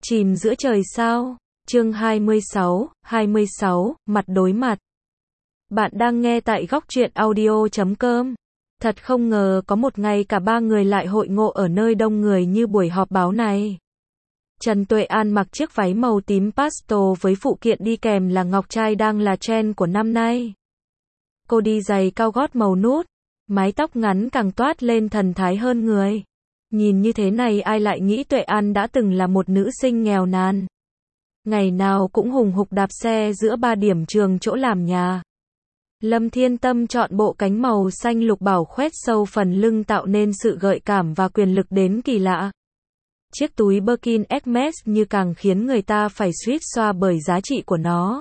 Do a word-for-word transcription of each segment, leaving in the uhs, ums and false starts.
Chìm giữa trời sao. Chương hai mươi sáu, hai mươi sáu, mặt đối mặt. Bạn đang nghe tại góc truyện audio chấm com. Thật không ngờ có một ngày cả ba người lại hội ngộ ở nơi đông người như buổi họp báo này. Trần Tuệ An mặc chiếc váy màu tím pastel với phụ kiện đi kèm là ngọc trai đang là trend của năm nay. Cô đi giày cao gót màu nút, mái tóc ngắn càng toát lên thần thái hơn người. Nhìn như thế này ai lại nghĩ Tuệ An đã từng là một nữ sinh nghèo nàn. Ngày nào cũng hùng hục đạp xe giữa ba điểm trường chỗ làm nhà. Lâm Thiên Tâm chọn bộ cánh màu xanh lục bảo khoét sâu phần lưng tạo nên sự gợi cảm và quyền lực đến kỳ lạ. Chiếc túi Birkin Hermes như càng khiến người ta phải suýt xoa bởi giá trị của nó.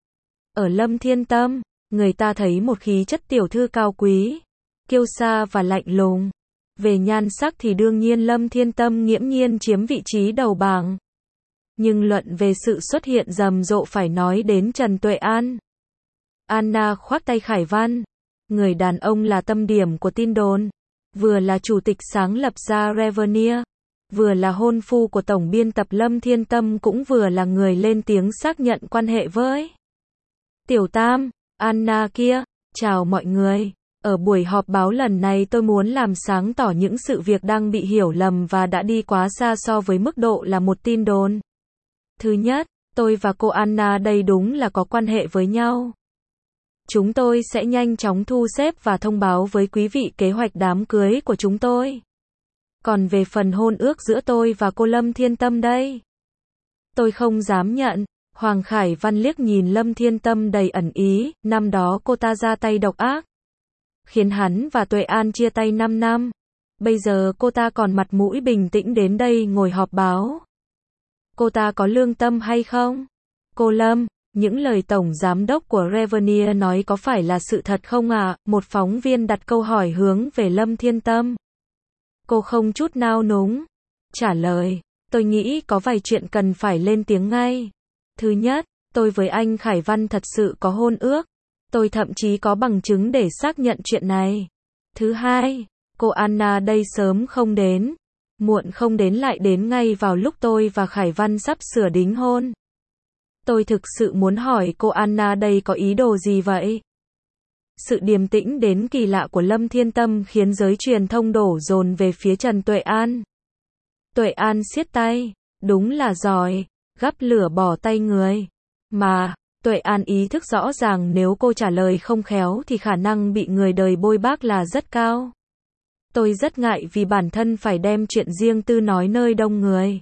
Ở Lâm Thiên Tâm, người ta thấy một khí chất tiểu thư cao quý, kiêu sa và lạnh lùng. Về nhan sắc thì đương nhiên Lâm Thiên Tâm nghiễm nhiên chiếm vị trí đầu bảng. Nhưng luận về sự xuất hiện rầm rộ phải nói đến Trần Tuệ An. Anna khoác tay Khải Văn. Người đàn ông là tâm điểm của tin đồn. Vừa là chủ tịch sáng lập ra Revenir, vừa là hôn phu của tổng biên tập Lâm Thiên Tâm, cũng vừa là người lên tiếng xác nhận quan hệ với Tiểu Tam, Anna kia. Chào mọi người. Ở buổi họp báo lần này tôi muốn làm sáng tỏ những sự việc đang bị hiểu lầm và đã đi quá xa so với mức độ là một tin đồn. Thứ nhất, tôi và cô Anna đây đúng là có quan hệ với nhau. Chúng tôi sẽ nhanh chóng thu xếp và thông báo với quý vị kế hoạch đám cưới của chúng tôi. Còn về phần hôn ước giữa tôi và cô Lâm Thiên Tâm đây, tôi không dám nhận. Hoàng Khải Văn liếc nhìn Lâm Thiên Tâm đầy ẩn ý, năm đó cô ta ra tay độc ác, khiến hắn và Tuệ An chia tay năm năm. Bây giờ cô ta còn mặt mũi bình tĩnh đến đây ngồi họp báo. Cô ta có lương tâm hay không? Cô Lâm, những lời tổng giám đốc của Revenir nói có phải là sự thật không ạ? À? Một phóng viên đặt câu hỏi hướng về Lâm Thiên Tâm. Cô không chút nao núng trả lời, tôi nghĩ có vài chuyện cần phải lên tiếng ngay. Thứ nhất, tôi với anh Khải Văn thật sự có hôn ước. Tôi thậm chí có bằng chứng để xác nhận chuyện này. Thứ hai, cô Anna đây sớm không đến, muộn không đến lại đến ngay vào lúc tôi và Khải Văn sắp sửa đính hôn. Tôi thực sự muốn hỏi cô Anna đây có ý đồ gì vậy? Sự điềm tĩnh đến kỳ lạ của Lâm Thiên Tâm khiến giới truyền thông đổ dồn về phía Trần Tuệ An. Tuệ An siết tay, đúng là giỏi, gắp lửa bỏ tay người. Mà, Tuệ An ý thức rõ ràng nếu cô trả lời không khéo thì khả năng bị người đời bôi bác là rất cao. Tôi rất ngại vì bản thân phải đem chuyện riêng tư nói nơi đông người.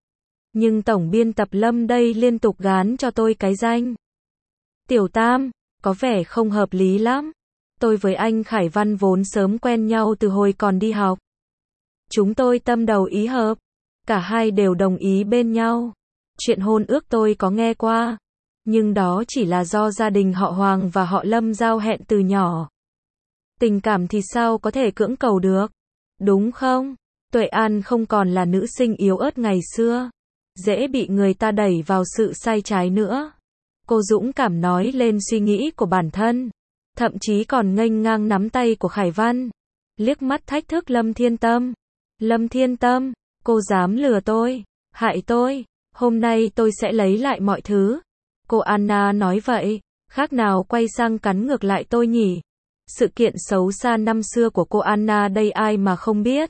Nhưng tổng biên tập Lâm đây liên tục gán cho tôi cái danh Tiểu Tam, có vẻ không hợp lý lắm. Tôi với anh Khải Văn vốn sớm quen nhau từ hồi còn đi học. Chúng tôi tâm đầu ý hợp, cả hai đều đồng ý bên nhau. Chuyện hôn ước tôi có nghe qua, nhưng đó chỉ là do gia đình họ Hoàng và họ Lâm giao hẹn từ nhỏ. Tình cảm thì sao có thể cưỡng cầu được, đúng không? Tuệ An không còn là nữ sinh yếu ớt ngày xưa, dễ bị người ta đẩy vào sự sai trái nữa. Cô dũng cảm nói lên suy nghĩ của bản thân, thậm chí còn nghênh ngang nắm tay của Khải Văn, liếc mắt thách thức Lâm Thiên Tâm. Lâm Thiên Tâm, cô dám lừa tôi, hại tôi, hôm nay tôi sẽ lấy lại mọi thứ. Cô Anna nói vậy, khác nào quay sang cắn ngược lại tôi nhỉ? Sự kiện xấu xa năm xưa của cô Anna đây ai mà không biết.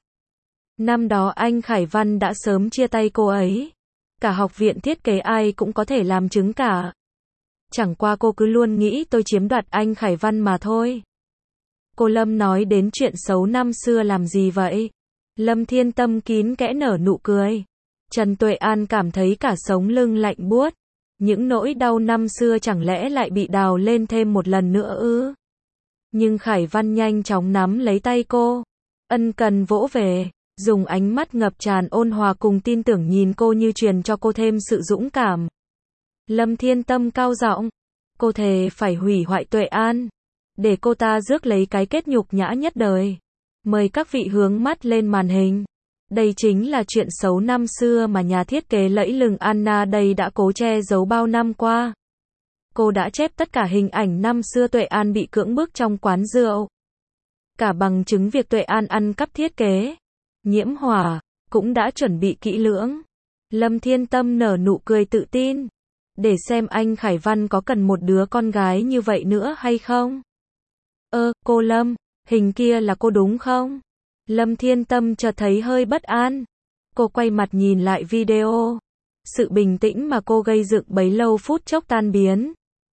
Năm đó anh Khải Văn đã sớm chia tay cô ấy. Cả học viện thiết kế ai cũng có thể làm chứng cả. Chẳng qua cô cứ luôn nghĩ tôi chiếm đoạt anh Khải Văn mà thôi. Cô Lâm nói đến chuyện xấu năm xưa làm gì vậy? Lâm Thiên Tâm kín kẽ nở nụ cười. Trần Tuệ An cảm thấy cả sống lưng lạnh buốt. Những nỗi đau năm xưa chẳng lẽ lại bị đào lên thêm một lần nữa ư? Nhưng Khải Văn nhanh chóng nắm lấy tay cô, ân cần vỗ về, dùng ánh mắt ngập tràn ôn hòa cùng tin tưởng nhìn cô như truyền cho cô thêm sự dũng cảm. Lâm Thiên Tâm cao giọng, cô thề phải hủy hoại Tuệ An, để cô ta rước lấy cái kết nhục nhã nhất đời. Mời các vị hướng mắt lên màn hình. Đây chính là chuyện xấu năm xưa mà nhà thiết kế lẫy lừng Anna đây đã cố che giấu bao năm qua. Cô đã chép tất cả hình ảnh năm xưa Tuệ An bị cưỡng bức trong quán rượu. Cả bằng chứng việc Tuệ An ăn cắp thiết kế, Nhiễm Hỏa, cũng đã chuẩn bị kỹ lưỡng. Lâm Thiên Tâm nở nụ cười tự tin. Để xem anh Khải Văn có cần một đứa con gái như vậy nữa hay không? Ơ, cô Lâm, hình kia là cô đúng không? Lâm Thiên Tâm chợt thấy hơi bất an. Cô quay mặt nhìn lại video. Sự bình tĩnh mà cô gây dựng bấy lâu phút chốc tan biến.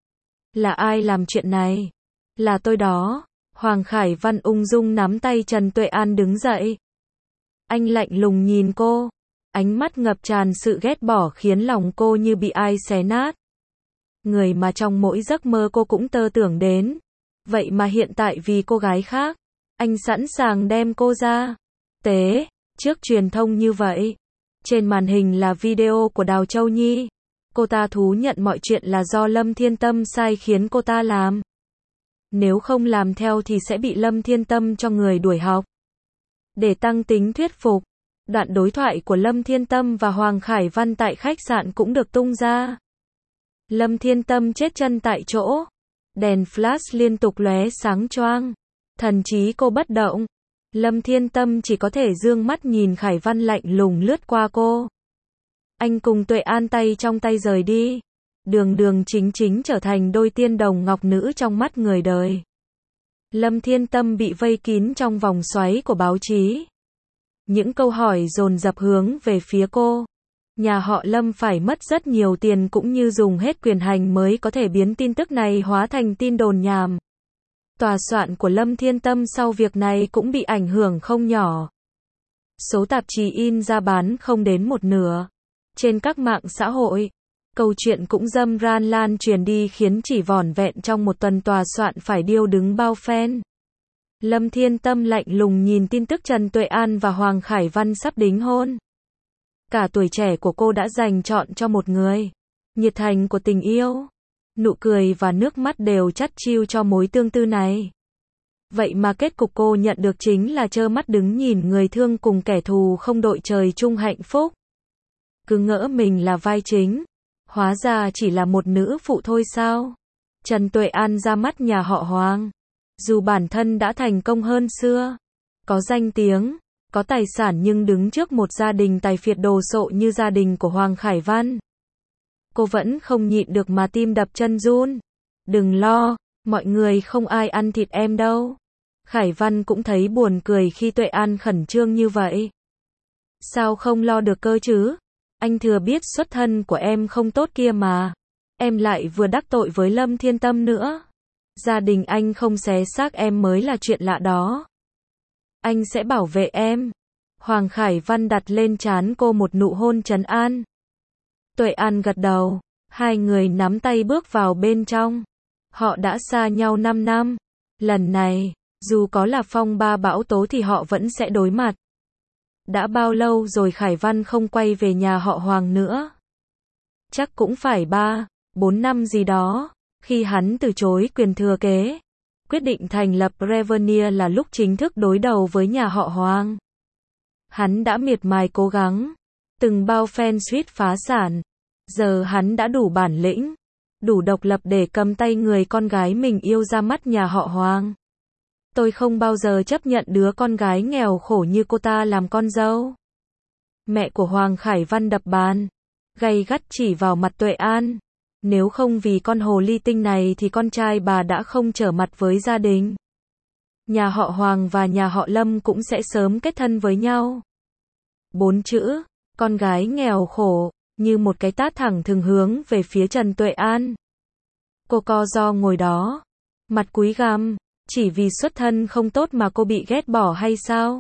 Là ai làm chuyện này? Là tôi đó. Hoàng Khải Văn ung dung nắm tay Trần Tuệ An đứng dậy. Anh lạnh lùng nhìn cô. Ánh mắt ngập tràn sự ghét bỏ khiến lòng cô như bị ai xé nát. Người mà trong mỗi giấc mơ cô cũng tơ tưởng đến. Vậy mà hiện tại vì cô gái khác, anh sẵn sàng đem cô ra tế trước truyền thông như vậy. Trên màn hình là video của Đào Châu Nhi. Cô ta thú nhận mọi chuyện là do Lâm Thiên Tâm sai khiến cô ta làm. Nếu không làm theo thì sẽ bị Lâm Thiên Tâm cho người đuổi học. Để tăng tính thuyết phục, đoạn đối thoại của Lâm Thiên Tâm và Hoàng Khải Văn tại khách sạn cũng được tung ra. Lâm Thiên Tâm chết chân tại chỗ. Đèn flash liên tục lóe sáng choang. Thần trí cô bất động. Lâm Thiên Tâm chỉ có thể dương mắt nhìn Khải Văn lạnh lùng lướt qua cô. Anh cùng Tuệ An tay trong tay rời đi. Đường đường chính chính trở thành đôi tiên đồng ngọc nữ trong mắt người đời. Lâm Thiên Tâm bị vây kín trong vòng xoáy của báo chí. Những câu hỏi dồn dập hướng về phía cô. Nhà họ Lâm phải mất rất nhiều tiền cũng như dùng hết quyền hành mới có thể biến tin tức này hóa thành tin đồn nhảm. Tòa soạn của Lâm Thiên Tâm sau việc này cũng bị ảnh hưởng không nhỏ. Số tạp chí in ra bán không đến một nửa. Trên các mạng xã hội, câu chuyện cũng dâm ran lan truyền đi khiến chỉ vỏn vẹn trong một tuần tòa soạn phải điêu đứng bao phen. Lâm Thiên Tâm lạnh lùng nhìn tin tức Trần Tuệ An và Hoàng Khải Văn sắp đính hôn. Cả tuổi trẻ của cô đã dành trọn cho một người. Nhiệt thành của tình yêu. Nụ cười và nước mắt đều chắt chiu cho mối tương tư này. Vậy mà kết cục cô nhận được chính là trơ mắt đứng nhìn người thương cùng kẻ thù không đội trời chung hạnh phúc. Cứ ngỡ mình là vai chính. Hóa ra chỉ là một nữ phụ thôi sao? Trần Tuệ An ra mắt nhà họ Hoàng. Dù bản thân đã thành công hơn xưa, có danh tiếng, có tài sản nhưng đứng trước một gia đình tài phiệt đồ sộ như gia đình của Hoàng Khải Văn. Cô vẫn không nhịn được mà tim đập chân run. Đừng lo, mọi người không ai ăn thịt em đâu. Khải Văn cũng thấy buồn cười khi Tuệ An khẩn trương như vậy. Sao không lo được cơ chứ? Anh thừa biết xuất thân của em không tốt kia mà. Em lại vừa đắc tội với Lâm Thiên Tâm nữa. Gia đình anh không xé xác em mới là chuyện lạ đó. Anh sẽ bảo vệ em. Hoàng Khải Văn đặt lên trán cô một nụ hôn trấn an. Tuệ An gật đầu. Hai người nắm tay bước vào bên trong. Họ đã xa nhau năm năm. Lần này, dù có là phong ba bão tố thì họ vẫn sẽ đối mặt. Đã bao lâu rồi Khải Văn không quay về nhà họ Hoàng nữa? Chắc cũng phải ba, bốn năm gì đó. Khi hắn từ chối quyền thừa kế, quyết định thành lập Revenia là lúc chính thức đối đầu với nhà họ Hoàng. Hắn đã miệt mài cố gắng, từng bao fan suýt phá sản. Giờ hắn đã đủ bản lĩnh, đủ độc lập để cầm tay người con gái mình yêu ra mắt nhà họ Hoàng. Tôi không bao giờ chấp nhận đứa con gái nghèo khổ như cô ta làm con dâu. Mẹ của Hoàng Khải Văn đập bàn, gay gắt chỉ vào mặt Tuệ An. Nếu không vì con hồ ly tinh này thì con trai bà đã không trở mặt với gia đình. Nhà họ Hoàng và nhà họ Lâm cũng sẽ sớm kết thân với nhau. Bốn chữ, con gái nghèo khổ, như một cái tát thẳng thừng hướng về phía Trần Tuệ An. Cô co ro ngồi đó, mặt cúi gằm, chỉ vì xuất thân không tốt mà cô bị ghét bỏ hay sao?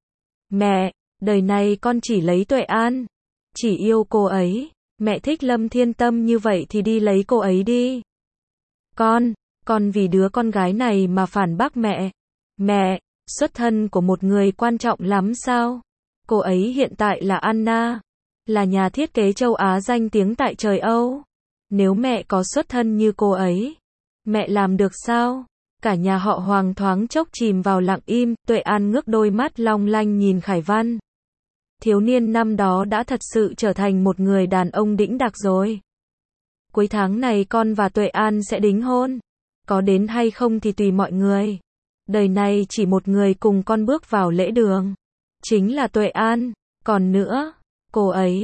Mẹ, đời này con chỉ lấy Tuệ An, chỉ yêu cô ấy. Mẹ thích Lâm Thiên Tâm như vậy thì đi lấy cô ấy đi. Con, con vì đứa con gái này mà phản bác mẹ. Mẹ, xuất thân của một người quan trọng lắm sao? Cô ấy hiện tại là Anna, là nhà thiết kế châu Á danh tiếng tại trời Âu. Nếu mẹ có xuất thân như cô ấy, mẹ làm được sao? Cả nhà họ Hoàng thoáng chốc chìm vào lặng im. Tuệ An ngước đôi mắt long lanh nhìn Khải Văn. Thiếu niên năm đó đã thật sự trở thành một người đàn ông đĩnh đạc rồi. Cuối tháng này con và Tuệ An sẽ đính hôn. Có đến hay không thì tùy mọi người. Đời này chỉ một người cùng con bước vào lễ đường. Chính là Tuệ An. Còn nữa, cô ấy,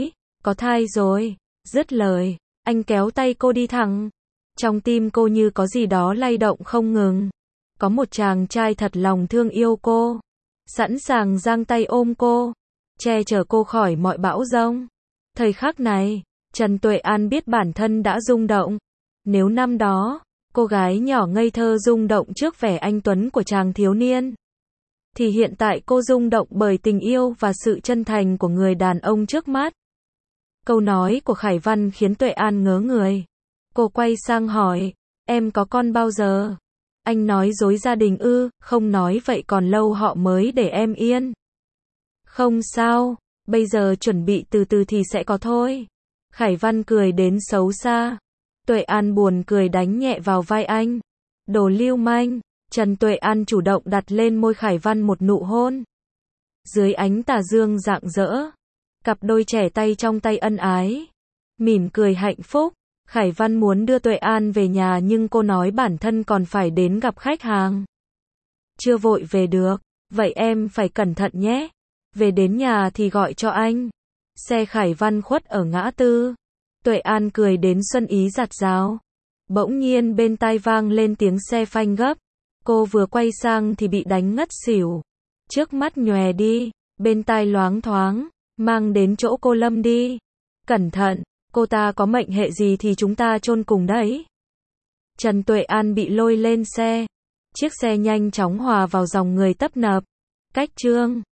có thai rồi. Dứt lời, anh kéo tay cô đi thẳng. Trong tim cô như có gì đó lay động không ngừng. Có một chàng trai thật lòng thương yêu cô, sẵn sàng giang tay ôm cô, che chở cô khỏi mọi bão giông. Thời khắc này, Trần Tuệ An biết bản thân đã rung động. Nếu năm đó, cô gái nhỏ ngây thơ rung động trước vẻ anh tuấn của chàng thiếu niên, thì hiện tại cô rung động bởi tình yêu và sự chân thành của người đàn ông trước mắt. Câu nói của Khải Văn khiến Tuệ An ngớ người. Cô quay sang hỏi, em có con bao giờ? Anh nói dối gia đình ư? Không nói vậy còn lâu họ mới để em yên. Không sao, bây giờ chuẩn bị từ từ thì sẽ có thôi. Khải Văn cười đến xấu xa. Tuệ An buồn cười đánh nhẹ vào vai anh. Đồ lưu manh. Trần Tuệ An chủ động đặt lên môi Khải Văn một nụ hôn. Dưới ánh tà dương rạng rỡ, cặp đôi trẻ tay trong tay ân ái, mỉm cười hạnh phúc. Khải Văn muốn đưa Tuệ An về nhà nhưng cô nói bản thân còn phải đến gặp khách hàng. Chưa vội về được, vậy em phải cẩn thận nhé. Về đến nhà thì gọi cho anh. Xe Khải Văn khuất ở ngã tư. Tuệ An cười đến xuân ý giạt rào. Bỗng nhiên bên tai vang lên tiếng xe phanh gấp. Cô vừa quay sang thì bị đánh ngất xỉu. Trước mắt nhòe đi, bên tai loáng thoáng, mang đến chỗ cô lâm đi. Cẩn thận, cô ta có mệnh hệ gì thì chúng ta chôn cùng đấy. Trần Tuệ An bị lôi lên xe. Chiếc xe nhanh chóng hòa vào dòng người tấp nập. Cách Trương